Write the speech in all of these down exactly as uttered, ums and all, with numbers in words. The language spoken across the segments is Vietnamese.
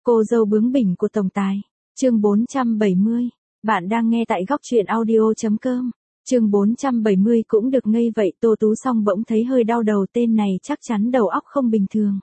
Cô dâu bướng bỉnh của tổng tài. Chương bốn trăm bảy mươi. Bạn đang nghe tại góc truyện audio chấm com. Chương bốn trăm bảy mươi cũng được ngây vậy, Tô Tú Song bỗng thấy hơi đau đầu, tên này chắc chắn đầu óc không bình thường.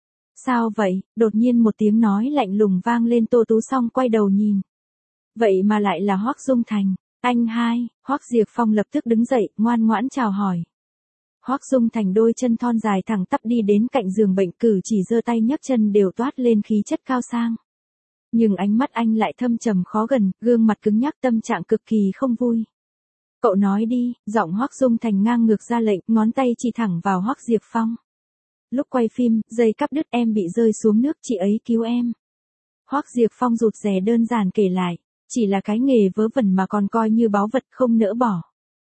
Sao vậy? Đột nhiên một tiếng nói lạnh lùng vang lên, Tô Tú Song quay đầu nhìn. Vậy mà lại là Hoắc Dung Thành. Anh hai, Hoắc Diệp Phong lập tức đứng dậy, ngoan ngoãn chào hỏi. Hoắc Dung Thành đôi chân thon dài thẳng tắp đi đến cạnh giường bệnh, cử chỉ giơ tay nhấc chân đều toát lên khí chất cao sang. Nhưng ánh mắt anh lại thâm trầm khó gần, gương mặt cứng nhắc, tâm trạng cực kỳ không vui. Cậu nói đi, giọng Hoắc Dung Thành ngang ngược ra lệnh, ngón tay chỉ thẳng vào Hoắc Diệp Phong. Lúc quay phim, dây cáp đứt, em bị rơi xuống nước, chị ấy cứu em. Hoắc Diệp Phong rụt rè đơn giản kể lại, chỉ là cái nghề vớ vẩn mà còn coi như báu vật, không nỡ bỏ.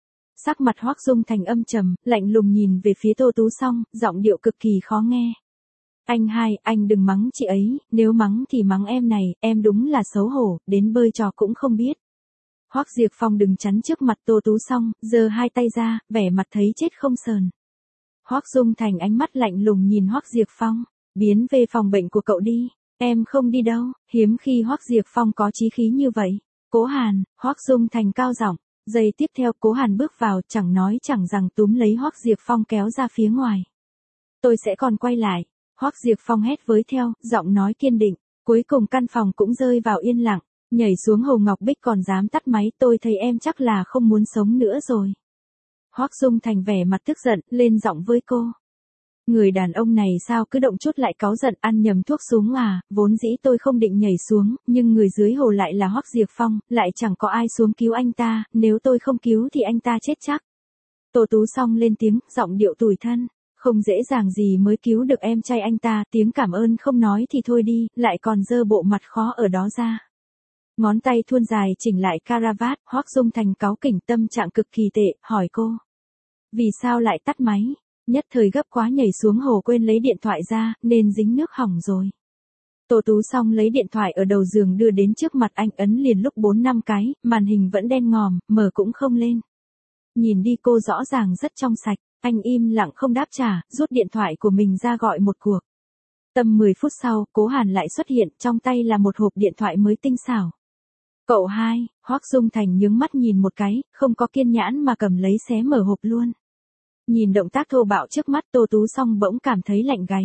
Sắc mặt Hoắc Dung Thành âm trầm, lạnh lùng nhìn về phía Tô Tú Song, giọng điệu cực kỳ khó nghe. Anh hai, anh đừng mắng chị ấy, nếu mắng thì mắng em này, em đúng là xấu hổ, đến bơi trò cũng không biết. Hoắc Diệp Phong đừng chắn trước mặt Tô Tú Song, giơ hai tay ra, vẻ mặt thấy chết không sờn. Hoắc Dung Thành ánh mắt lạnh lùng nhìn Hoắc Diệp Phong, biến về phòng bệnh của cậu đi, em không đi đâu. Hiếm khi Hoắc Diệp Phong có chí khí như vậy. Cố Hàn, Hoắc Dung Thành cao giọng. Giây tiếp theo Cố Hàn bước vào, chẳng nói chẳng rằng túm lấy Hoắc Diệp Phong kéo ra phía ngoài. Tôi sẽ còn quay lại. Hoắc Diệp Phong hét với theo, giọng nói kiên định. Cuối cùng căn phòng cũng rơi vào yên lặng. Nhảy xuống Hồ Ngọc Bích còn dám tắt máy, tôi thấy em chắc là không muốn sống nữa rồi. Hoắc Dung Thành vẻ mặt tức giận, lên giọng với cô. Người đàn ông này sao cứ động chút lại cáu giận, ăn nhầm thuốc xuống à, vốn dĩ tôi không định nhảy xuống, nhưng người dưới hồ lại là Hoắc Diệp Phong, lại chẳng có ai xuống cứu anh ta, nếu tôi không cứu thì anh ta chết chắc. Tô Tú Song lên tiếng, giọng điệu tủi thân, không dễ dàng gì mới cứu được em trai anh ta, tiếng cảm ơn không nói thì thôi đi, lại còn dơ bộ mặt khó ở đó ra. Ngón tay thuôn dài chỉnh lại caravat, Hoắc Dung Thành cáu kỉnh, tâm trạng cực kỳ tệ, hỏi cô. Vì sao lại tắt máy? Nhất thời gấp quá nhảy xuống hồ quên lấy điện thoại ra, nên dính nước hỏng rồi. Tô Tú Song lấy điện thoại ở đầu giường đưa đến trước mặt anh, ấn liền lúc bốn năm cái, màn hình vẫn đen ngòm, mở cũng không lên. Nhìn đi cô rõ ràng rất trong sạch, anh im lặng không đáp trả, rút điện thoại của mình ra gọi một cuộc. Tầm mười phút sau, Cố Hàn lại xuất hiện, trong tay là một hộp điện thoại mới tinh xảo. Cậu hai, Hoắc Dung Thành nhướng mắt nhìn một cái, không có kiên nhẫn mà cầm lấy xé mở hộp luôn. Nhìn động tác thô bạo trước mắt, Tô Tú Song bỗng cảm thấy lạnh gáy.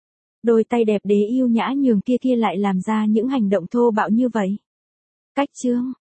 Đôi tay đẹp đẽ yêu nhã nhường kia kia lại làm ra những hành động thô bạo như vậy. Cách chương,